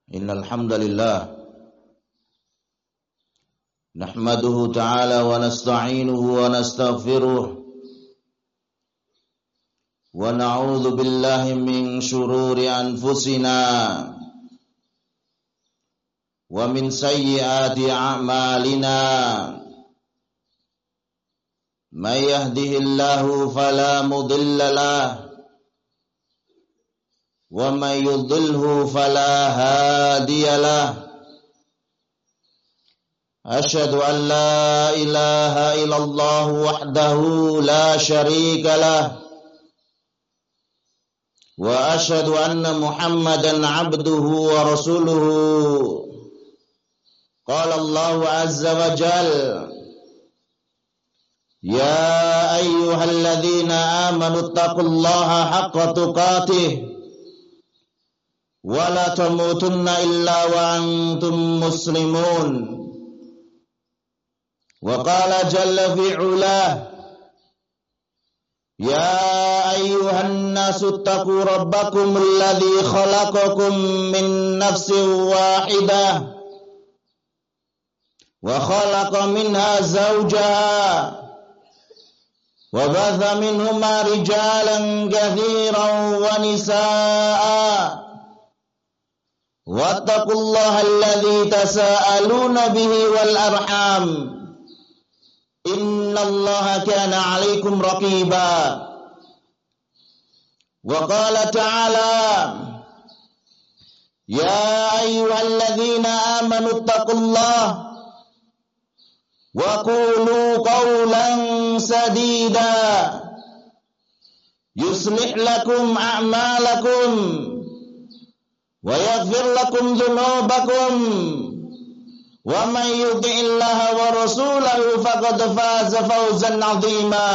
Innal hamdalillah nahmaduhu ta'ala wa nasta'inuhu wa nastaghfiruh wa na'udzu billahi min shururi anfusina wa min sayyiati a'malina may yahdihillahu fala mudilla lahu wa may yudlilhu fala hadiyalah. Asyhadu an la ilaha illallah wahdahu la syarika lah wa asyhadu anna Muhammadan abduhu wa rasuluhu. Qala Allah azza wa jalla ya ayyuhalladzina amanu taqullaha haqqa tuqatih wa la tamutunna illa wa antum muslimun. Wa qala jalla fi'ulah ya ayyuhan nasu taqu rabbakum alladhi khalaqakum min nafsin wahidah wa khalaqa minha zawjaha wa batha minhuma rijalan katsiran wa nisaa'a wattaqullaha alladzi tasaaluna bihi wal arham innallaha kana 'alaikum raqiba. Wa qala ta'ala ya ayyuhalladzina amanu taqullaha wa qulu qawlan sadida yuslih lakum a'malakum wa yaghfir lakum dhunubakum wa may yuti'illaha wa rasulahu faqad faza fawzan 'azima.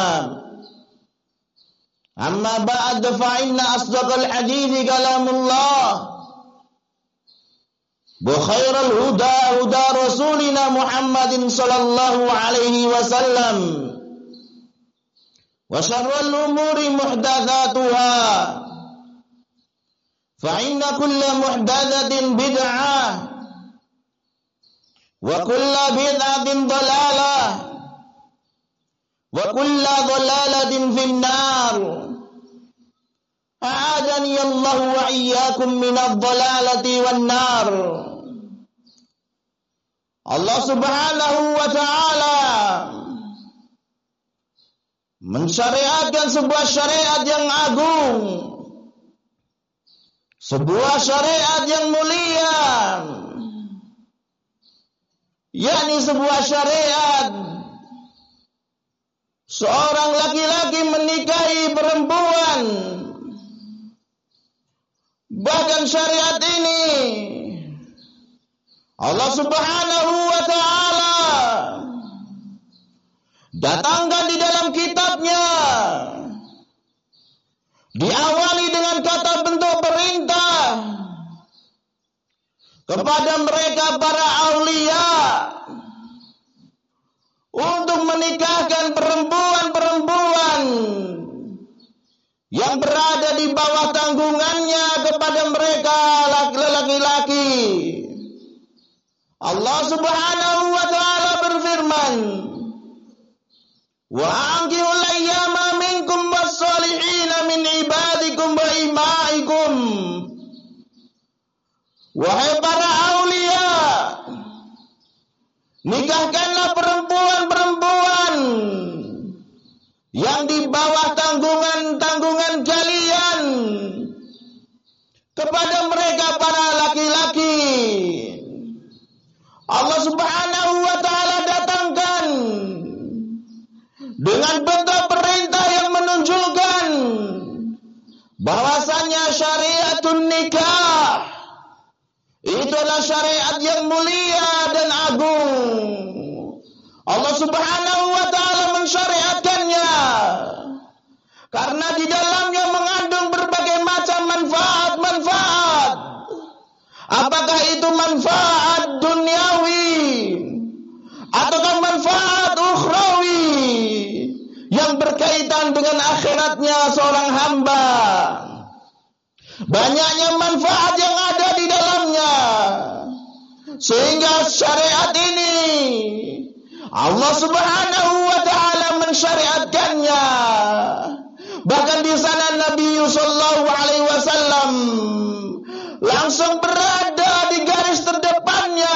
Amma ba'd fa inna asdaqal hadithi kalamullah wa khairal huda huda rasulina Muhammadin sallallahu alaihi wasallam wa syarrul umuri muhdatsatuha fa inna kulla muhdatsatin bid'ah wa kulla bid'atin dhalalah wa kulla dhalalatin finnar. A'adani Allah wa iyyakum minadh dhalalati wan nar. Allah Subhanahu wa ta'ala mensyariatkan sebuah syariat yang agung, sebuah syariat yang mulia, yakni sebuah syariat seorang laki-laki menikahi perempuan. Bahkan syariat ini Allah Subhanahu wa ta'ala datangkan di dalam kitabnya, diawali dengan kata bentuk perintah kepada mereka para aulia untuk menikahkan perempuan-perempuan yang berada di bawah tanggungannya kepada mereka laki-laki. Allah Subhanahu wa ta'ala berfirman, wa ankihul ayyama minkum was-solihina min ibadikum wa imaikum. Wahai para aulia, nikahkanlah perempuan-perempuan yang di bawah tanggungan kalian kepada mereka para laki-laki. Allah Subhanahu wa ta'ala datangkan dengan bentuk perintah yang menunjukkan bahwasanya syariatun nikah itu adalah syariat yang mulia dan agung. Allah Subhanahu wa ta'ala mensyariatkannya karena di dalamnya mengandung berbagai macam manfaat-manfaat. Apakah itu manfaat duniawi ataukah manfaat ukhrawi yang berkaitan dengan akhiratnya seorang hamba. Banyaknya manfaat yang ada di dalamnya. Sehingga syariat ini Allah Subhanahu wa taala mensyariatkannya. Bahkan di sana Nabi sallallahu alaihi wasallam langsung berada di garis terdepannya,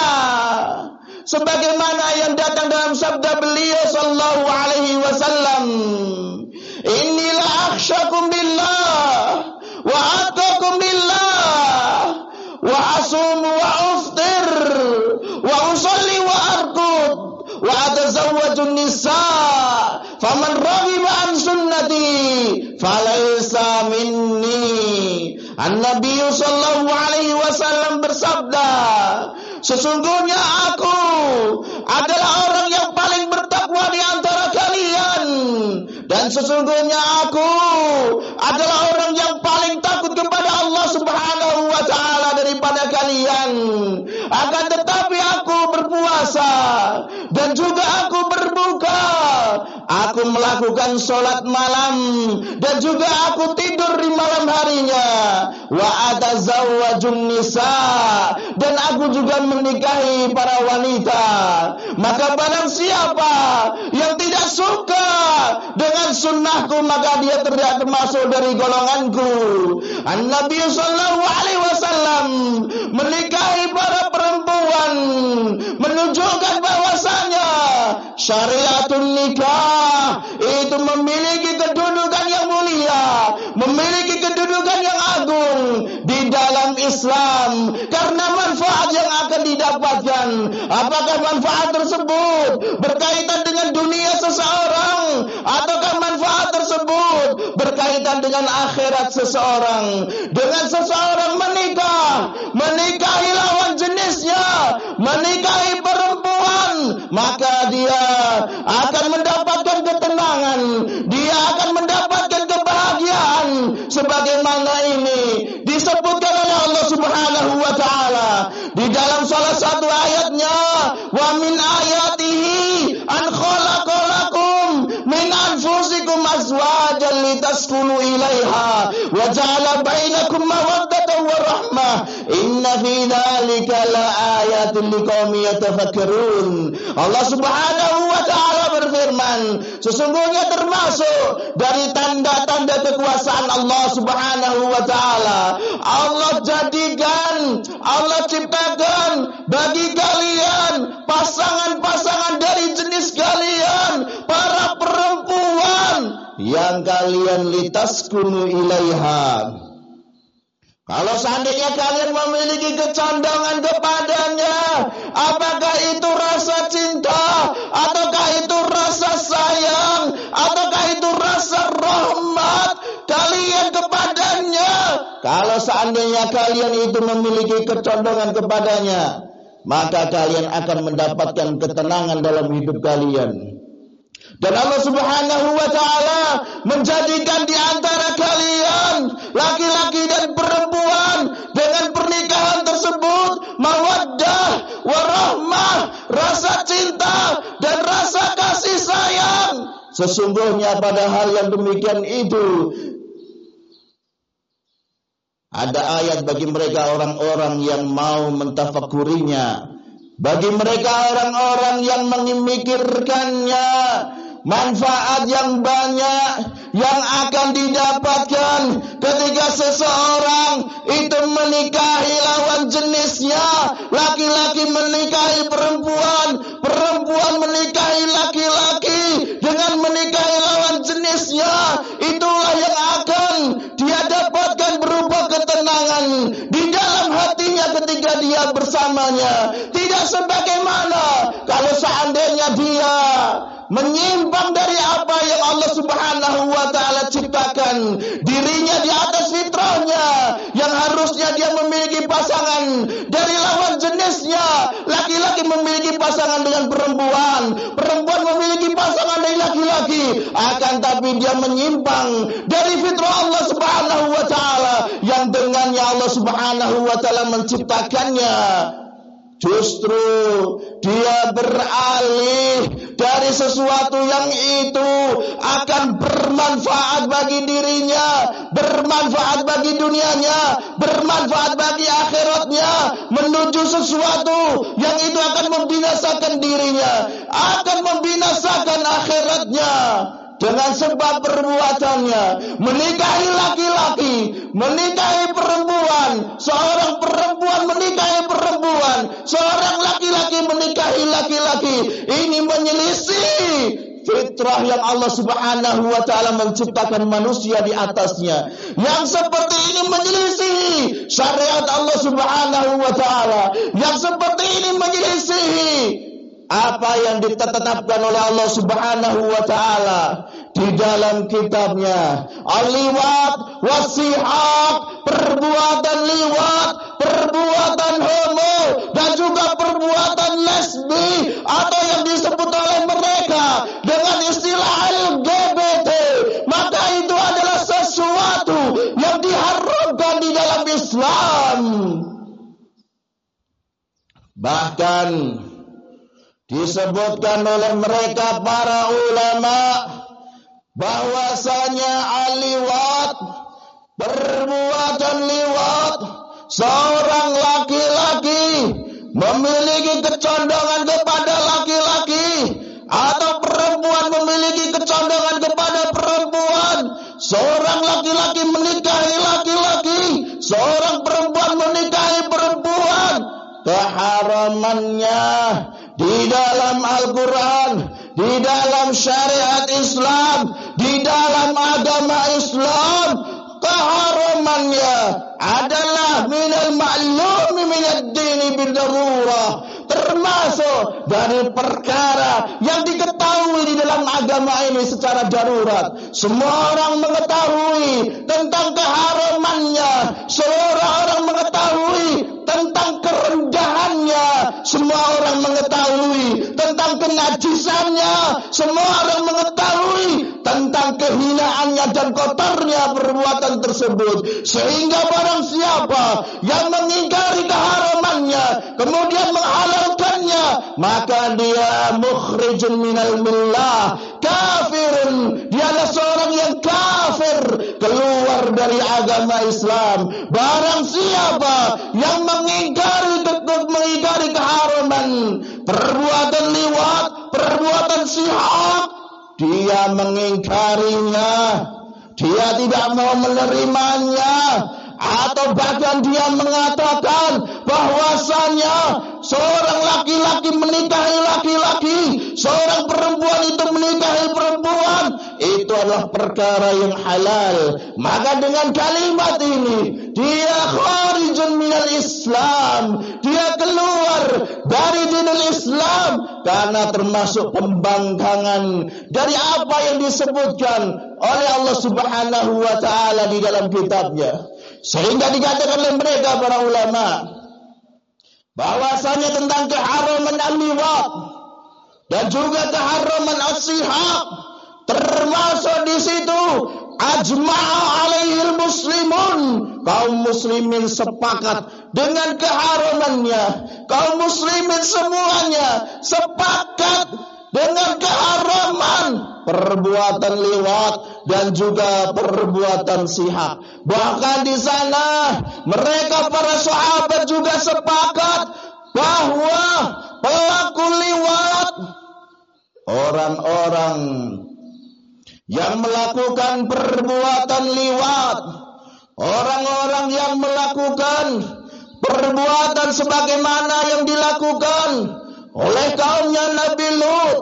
sebagaimana yang datang dalam sabda beliau sallallahu alaihi wasallam, "Inilah akhsyakum billah wa atqakum billah wa asumu wa uftir wa usalli wa arqud wa atazawwajun nisa faman raghiba an sunnati falaysa minni." An-Nabi sallallahu alaihi wasallam bersabda, sesungguhnya aku adalah orang yang paling bertakwa di antara kalian, dan sesungguhnya aku adalah orang yang paling takut kepada Allah Subhanahu wa taala daripada kalian. Akan tetapi aku berpuasa dan juga aku berbuka, aku melakukan sholat malam dan juga aku tidur di malam harinya, wa atazawwajun nisa, dan aku juga menikahi para wanita. Maka barang siapa yang tidak suka dengan sunnahku, maka dia tidak termasuk dari golonganku. An-Nabi sallallahu alaihi wasallam menikahi para perempuan menunjukkan bahwasanya syariatun nikah itu memiliki kedudukan yang mulia, memiliki kedudukan yang agung di dalam Islam, karena manfaat yang akan didapatkan. Apakah manfaat tersebut berkaitan dengan dunia seseorang, ataukah manfaat tersebut berkaitan dengan akhirat seseorang? Dengan seseorang menikahi lawan jenisnya, menikahi perempuan, maka dia akan mendapatkan ketenangan, dia akan mendapatkan kebahagiaan, sebagaimana ini disebutkan oleh Allah Subhanahu wa taala di dalam salah satu ayatnya, wa min ayatihi an khalaqalakum min anfusikum azwajan litaskunu ilaiha wa ja'ala bainakum mawaddatan wa rahmah inna fi dzalika laayatin liqaumin yatafakkarun. Allah Subhanahu wa taala berfirman, sesungguhnya termasuk dari tanda-tanda kekuasaan Allah Subhanahu wa taala, Allah jadikan, Allah ciptakan bagi kalian pasangan-pasangan dari jenis kalian, para perempuan yang kalian litaskunu ilaiha. Kalau seandainya kalian memiliki kecondongan kepadanya, apakah itu rasa cinta, ataukah itu rasa sayang, ataukah itu rasa rahmat kalian kepadanya? Kalau seandainya kalian itu memiliki kecondongan kepadanya, maka kalian akan mendapatkan ketenangan dalam hidup kalian. Dan Allah Subhanahu wa taala menjadikan di antara kalian laki-laki dan perempuan dengan pernikahan tersebut mawaddah warahmah, rasa cinta dan rasa kasih sayang. Sesungguhnya pada hal yang demikian itu ada ayat bagi mereka orang-orang yang mau mentafakurinya, bagi mereka orang-orang yang memikirkannya, manfaat yang banyak yang akan didapatkan ketika seseorang itu menikahi lawan jenisnya, laki-laki menikahi perempuan, perempuan menikahi laki-laki dengan menikahi lawan jenisnya. Itulah yang akan dia dapatkan berupa ketenangan di dalam hatinya ketika dia bersamanya. Tidak sebagaimana kalau seandainya dia menyimpang dari apa yang Allah Subhanahu wa taala ciptakan, dirinya di atas fitrahnya yang harusnya dia memiliki pasangan dari lawan jenisnya, laki-laki memiliki pasangan dengan perempuan, perempuan memiliki pasangan dari laki-laki, akan tapi dia menyimpang dari fitrah Allah Subhanahu wa taala yang dengannya Allah Subhanahu wa taala menciptakannya. Justru dia beralih dari sesuatu yang itu akan bermanfaat bagi dirinya, bermanfaat bagi dunianya, bermanfaat bagi akhiratnya, menuju sesuatu yang itu akan membinasakan dirinya, akan membinasakan akhiratnya. Dengan sebab perbuatannya, menikahi laki-laki, menikahi perempuan, seorang perempuan menikahi perempuan, seorang laki-laki menikahi laki-laki. Ini menyelisih fitrah yang Allah Subhanahu wa taala menciptakan manusia di atasnya. Yang seperti ini menyelisih syariat Allah Subhanahu wa taala. Yang seperti ini menyelisih apa yang ditetapkan oleh Allah Subhanahu wa taala di dalam kitabnya. Al-liwat wasihaq, perbuatan liwat, perbuatan homo, dan juga perbuatan lesbi atau yang disebut oleh mereka dengan istilah LGBT. Maka itu adalah sesuatu yang diharamkan di dalam Islam. Bahkan disebutkan oleh mereka para ulama bahwasanya al-liwat, perbuatan liwat, seorang laki-laki memiliki kecondongan kepada laki-laki atau perempuan memiliki kecondongan kepada perempuan, seorang laki-laki menikahi laki-laki, seorang perempuan menikahi perempuan, keharamannya di dalam Al-Quran, di dalam syariat Islam, di dalam agama Islam, keharamannya adalah minal ma'lumi minad dini bidarurah, termasuk dari perkara yang diketahui di dalam agama ini secara darurat. Semua orang mengetahui tentang keharamannya, semua orang mengetahui tentang kerendahannya, semua orang mengetahui tentang kenajisannya, semua orang mengetahui tentang kehinaannya dan kotornya perbuatan tersebut. Sehingga barang siapa yang mengingkari keharamannya kemudian menghalalkannya, maka dia mukhrijun minal millah, kafirun, dia adalah seorang yang kafir, keluar dari agama Islam. Barang siapa yang mengingkari keharaman perbuatan liwat, perbuatan sihak, dia mengingkarinya, dia tidak mau menerimanya, atau bahkan dia mengatakan bahwasanya seorang laki-laki menikahi laki-laki, seorang perempuan itu menikahi perempuan, itu adalah perkara yang halal. Maka dengan kalimat ini dia kharijun minal Islam, dia keluar dari dinul Islam, karena termasuk pembangkangan dari apa yang disebutkan oleh Allah Subhanahu wa taala di dalam kitabnya. Sehingga dikatakan oleh mereka para ulama bahwasanya tentang keharaman al-liwat dan juga keharaman as-sihaq, termasuk di situ ajma'a alaihil muslimun, kaum muslimin sepakat dengan keharamannya, kaum muslimin semuanya sepakat dengan keharaman perbuatan liwat dan juga perbuatan sihak. Bahkan di sana mereka para sahabat juga sepakat bahwa pelaku liwat, orang-orang yang melakukan perbuatan liwat, orang-orang yang melakukan perbuatan sebagaimana yang dilakukan oleh kaumnya Nabi Lut,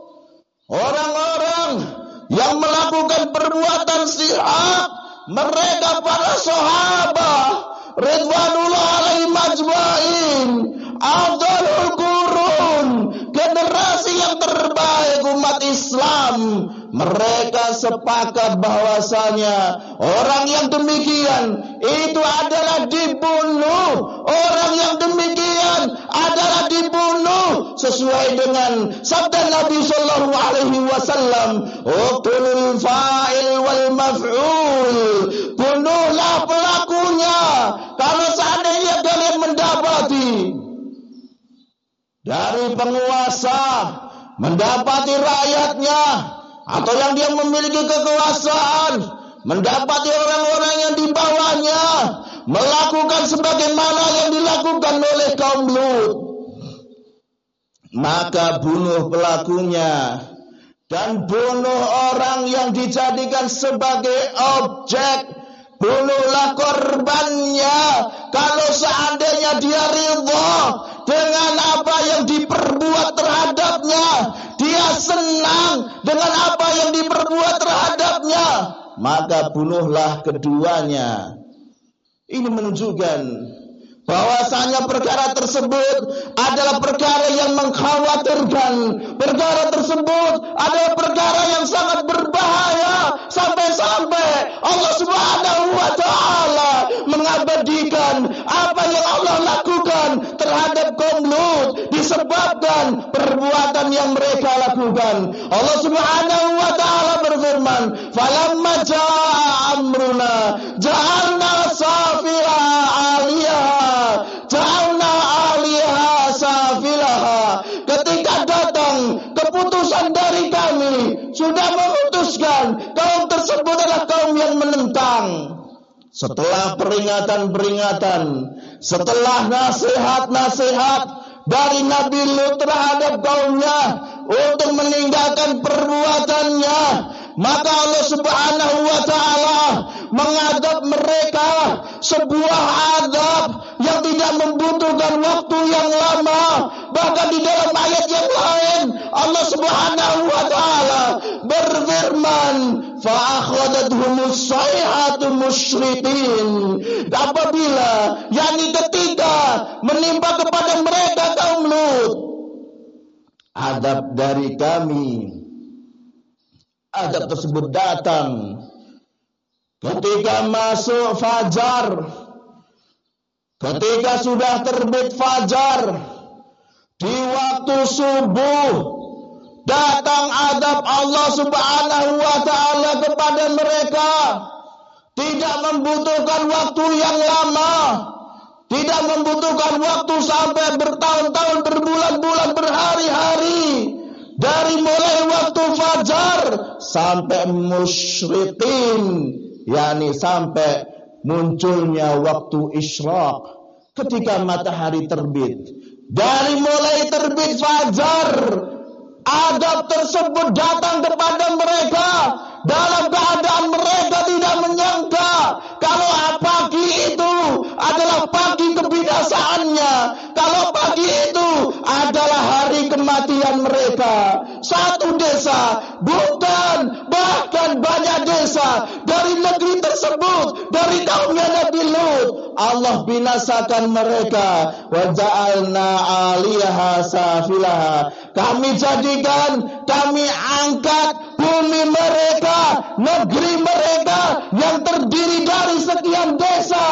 orang-orang yang melakukan perbuatan sihak, mereka para sahabat ridwanullah alaihim ajmain, afdalul qurun, generasi yang terbaik umat Islam, mereka sepakat bahwasanya orang yang demikian itu adalah dibunuh, orang yang demikian adalah dibunuh sesuai dengan sabda Nabi sallallahu alaihi wasallam, uqtulul fa'il wal maf'ul, bunuhlah pelakunya kalau seandainya kalian mendapati dari penguasa mendapati rakyatnya, atau yang dia memiliki kekuasaan mendapati orang-orang yang di bawahnya melakukan sebagaimana yang dilakukan oleh kaum Lut, maka bunuh pelakunya dan bunuh orang yang dijadikan sebagai objek. Bunuhlah korbannya kalau seandainya dia ridha dengan apa yang diperbuat terhadapnya, dia senang dengan apa yang diperbuat terhadapnya, maka bunuhlah keduanya. Ini menunjukkan bahwasanya perkara tersebut adalah perkara yang mengkhawatirkan. Perkara tersebut adalah perkara yang sangat berbahaya, sampai-sampai Allah Subhanahu wa taala mengabadikan apa yang Allah lakukan terhadap kaum Lut disebabkan perbuatan yang mereka lakukan. Allah Subhanahu wa taala berfirman, "Falamma jaa amruna ja'alna safiha 'aliyaha ja'alna 'aliyaha safilaha." Ketika datang keputusan dari kami, sudah memutuskan kaum tersebut adalah kaum yang menentang. Setelah peringatan-peringatan, setelah nasihat-nasihat dari Nabi Lut terhadap kaumnya untuk meninggalkan perbuatannya, maka Allah Subhanahu wa taala mengadab mereka sebuah adab yang tidak membutuhkan waktu yang lama. Bahkan di dalam ayat yang lain Allah Subhanahu wa taala berfirman, fa akhadathum sayhatu musyrikin. Apabila, yakni ketika menimpa kepada mereka kaum Lut adab dari kami, adab tersebut datang ketika masuk fajar, ketika sudah terbit fajar, di waktu subuh datang adab Allah Subhanahu wa taala kepada mereka. Tidak membutuhkan waktu yang lama, tidak membutuhkan waktu sampai bertahun-tahun, berbulan-bulan, berhari-hari. Dari mulai waktu fajar sampai musyrikin, yakni sampai munculnya waktu isyraq, ketika matahari terbit. Dari mulai terbit fajar, adab tersebut datang kepada mereka dalam keadaan mereka tidak menyangka kalau pagi itu adalah pagi kebinasaannya, kalau pagi itu adalah hari kematian mereka. Satu desa, bukan, bahkan banyak desa dari negeri tersebut, dari kaumnya Nabi Lut, Allah binasakan mereka. Wa ja'alna 'aliyaha safilaha. Kami jadikan, kami angkat bumi mereka, negeri mereka yang terdiri dari sekian desa.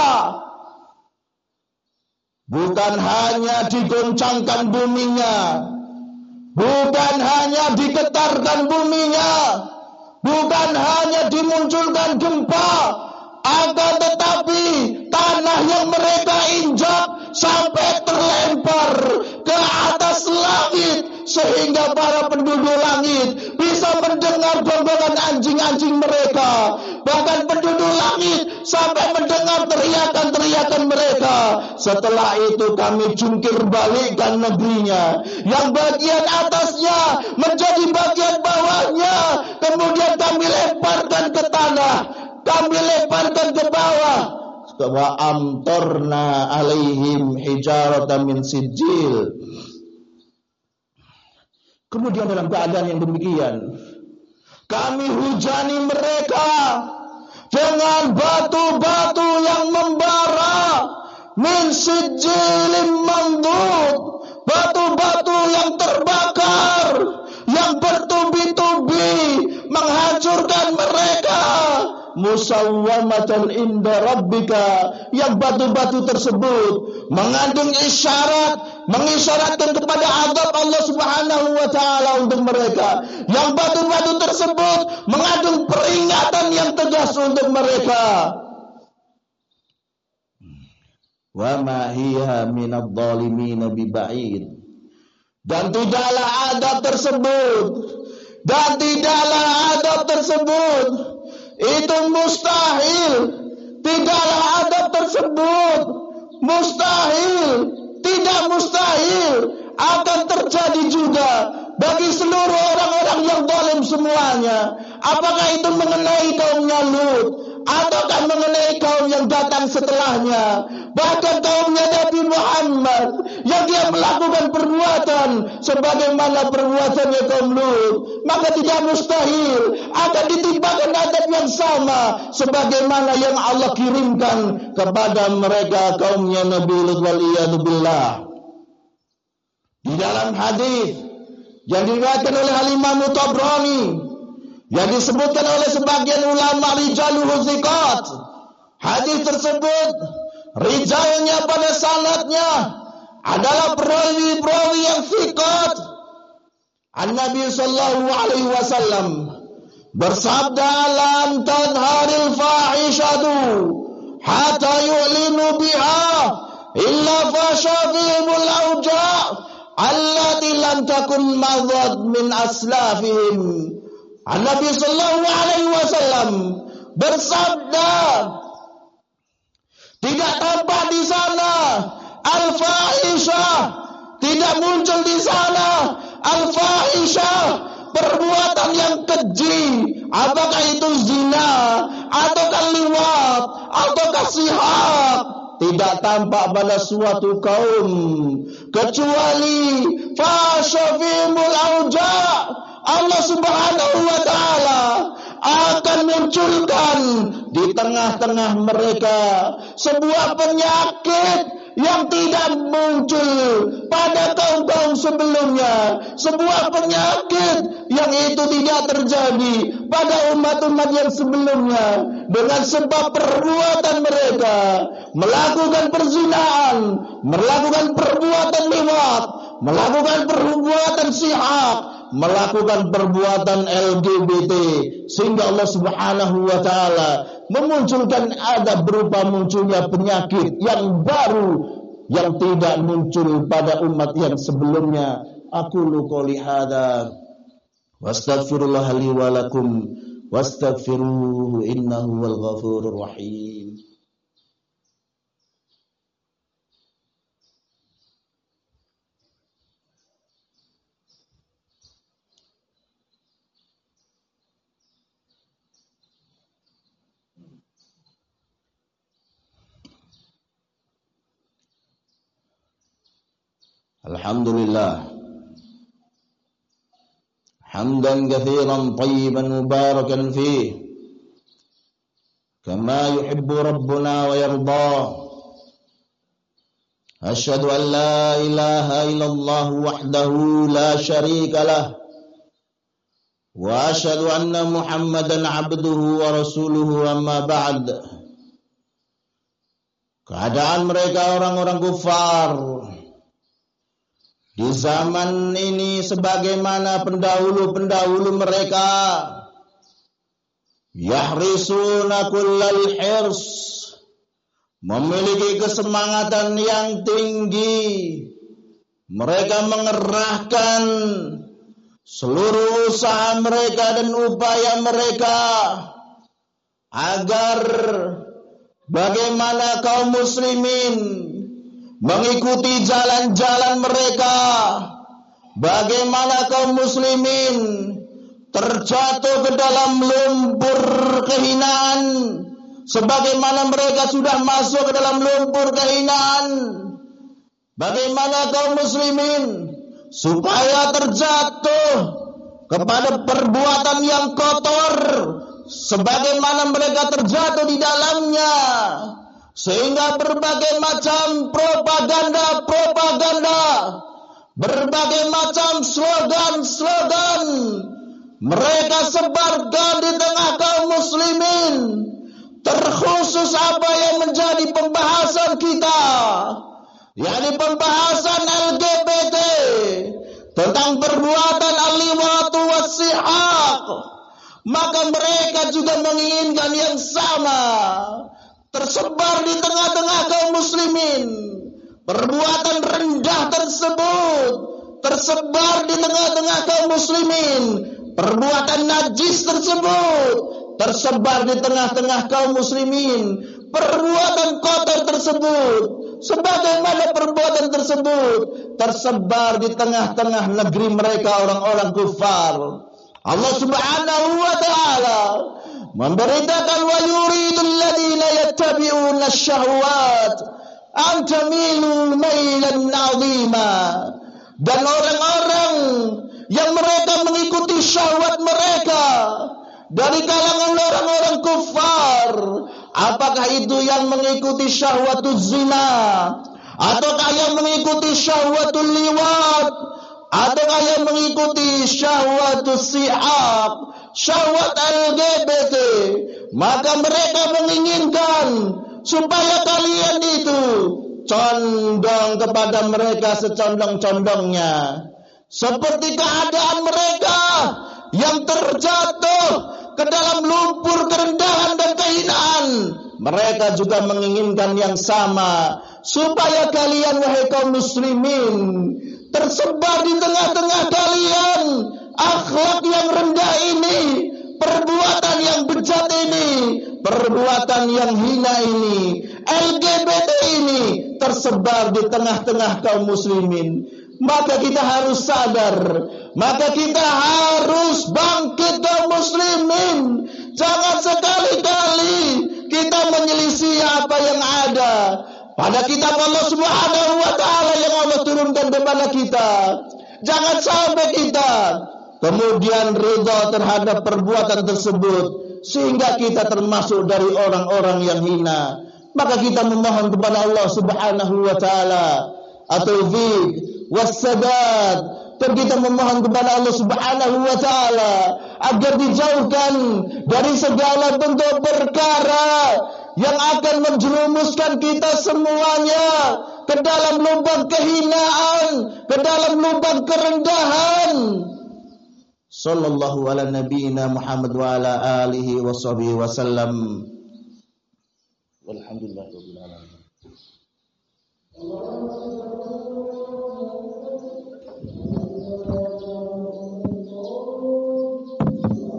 Bukan hanya digoncangkan buminya, bukan hanya digetarkan buminya, bukan hanya dimunculkan gempa, akan tetapi tanah yang mereka injak sampai terlempar ke atas langit, sehingga para penduduk langit bisa mendengar gonggongan anjing-anjing mereka. Bahkan penduduk langit sampai mendengar teriakan-teriakan mereka. Setelah itu kami jungkir balikkan negerinya, yang bagian atasnya menjadi bagian bawahnya. Kemudian kami lemparkan ke tanah, kami lemparkan ke bawah. Wa amtorna alaihim hijaratan min sijil. Kemudian dalam keadaan yang demikian, kami hujani mereka dengan batu-batu yang membara, min sijilin mandud, batu-batu yang terbakar, yang bertubi-tubi, menghancurkan mereka. Musawwamatan inda rabbika, yang batu-batu tersebut mengandung isyarat, mengisyaratkan kepada azab Allah Subhanahu wa taala untuk mereka. Yang batu-batu tersebut mengandung peringatan yang tegas untuk mereka. Wa ma hiya minadh-dhalimin biba'id. Dan tidaklah adab tersebut itu mustahil. Tidaklah adab tersebut mustahil, tidak mustahil akan terjadi juga bagi seluruh orang-orang yang zalim semuanya. Apakah itu mengenai kaumnya Lut, ataukah mengenai kaum yang datang setelahnya, bahkan kaumnya Nabi Muhammad yang dia melakukan perbuatan sebagaimana perbuatannya kaum Lut, maka tidak mustahil akan ditimpakan adab yang sama sebagaimana yang Allah kirimkan kepada mereka kaumnya Nabi Lut waliyadu billah. Di dalam hadis yang diriwayatkan oleh Al-Imam Tabrani, yang disebutkan oleh sebagian ulama rijaluhu thiqat, hadis tersebut rijalnya pada sanadnya adalah perawi-perawi yang thiqat. An-Nabi sallallahu alaihi wasallam bersabda, "Lan tadharil fahishatu hatta yu'linu biha illa fasha fihimul awja' allati lam takun madad min aslafihim." Nabi sallallahu alaihi wasallam bersabda, tidak tampak di sana al-fahisyah, tidak muncul di sana al-fahisyah, perbuatan yang keji, apakah itu zina, ataukah liwat, ataukah sihab, tidak tampak pada suatu kaum kecuali fasyafimul auja'. Allah Subhanahu wa taala akan munculkan di tengah-tengah mereka sebuah penyakit yang tidak muncul pada kaum-kaum sebelumnya, sebuah penyakit yang itu tidak terjadi pada umat-umat yang sebelumnya, dengan sebab perbuatan mereka melakukan perzinahan, melakukan perbuatan liwat, melakukan perbuatan sihab, melakukan perbuatan LGBT, sehingga Allah Subhanahu wa taala memunculkan adab berupa munculnya penyakit yang baru yang tidak muncul pada umat yang sebelumnya. Aqulu qouli hadza wastaghfirullah li wa lakum wastaghfiruhu innahu wal ghafurur rahim. Alhamdulillah hamdan katsiran thayyiban mubarakan fih kama yuhibbu rabbuna wa yarda. Asyhadu an la ilaha illallah wahdahu la syarika lah wa asyhadu anna Muhammadan abduhu wa rasuluhu, amma ba'd. Keadaan mereka orang-orang kufar di zaman ini sebagaimana pendahulu-pendahulu mereka, yahrisuna kullal hirs, memiliki kesemangatan yang tinggi. Mereka mengerahkan seluruh usaha mereka dan upaya mereka agar bagaimana kaum muslimin mengikuti jalan-jalan mereka, bagaimana kaum muslimin terjatuh ke dalam lumpur kehinaan, sebagaimana mereka sudah masuk ke dalam lumpur kehinaan, bagaimana kaum muslimin supaya terjatuh kepada perbuatan yang kotor, sebagaimana mereka terjatuh di dalamnya, sehingga berbagai macam propaganda, berbagai macam slogan mereka sebarkan di tengah kaum muslimin, terkhusus apa yang menjadi pembahasan kita, yakni pembahasan LGBT, tentang perbuatan al-liwatu was-sihaq. Maka mereka juga menginginkan yang sama tersebar di tengah-tengah kaum muslimin. Perbuatan rendah tersebut tersebar di tengah-tengah kaum muslimin. Perbuatan najis tersebut tersebar di tengah-tengah kaum muslimin. Perbuatan kotor tersebut, sebagaimana perbuatan tersebut tersebar di tengah-tengah negeri mereka orang-orang kufar. Allah Subhanahu wa taala memberitakan, wa yuridul ladzina yattabi'una asy-syahawat an tamilu mailan 'azima. Dan orang-orang yang mereka mengikuti syahwat mereka dari kalangan orang-orang kufar, apakah itu yang mengikuti syahwatul zina, ataukah yang mengikuti syahwatul liwat, ataukah yang mengikuti syahwatul sihab, syahwat LGBT, maka mereka menginginkan supaya kalian itu condong kepada mereka secondong-condongnya, seperti keadaan mereka yang terjatuh ke dalam lumpur kerendahan dan kehinaan. Mereka juga menginginkan yang sama, supaya kalian wahai kaum muslimin tersebar di tengah-tengah kalian akhlak yang rendah ini, perbuatan yang bejat ini, perbuatan yang hina ini, LGBT ini tersebar di tengah-tengah kaum muslimin. Maka kita harus sadar, maka kita harus bangkit kaum muslimin. Jangan sekali-kali kita menyelisih apa yang ada pada kitab Allah Subhanahu wa taala yang Allah turunkan kepada kita. Jangan sampai kita kemudian ridha terhadap perbuatan tersebut sehingga kita termasuk dari orang-orang yang hina. Maka kita memohon kepada Allah Subhanahu wa taala at-taufiq wassadad, dan kita memohon kepada Allah Subhanahu wa taala agar dijauhkan dari segala bentuk perkara yang akan menjerumuskan kita semuanya ke dalam lubang kehinaan, ke dalam lubang kerendahan. Sallallahu ala nabiyyina Muhammad wa ala alihi wa sahbihi wasallam. Walhamdulillahirabbil alamin.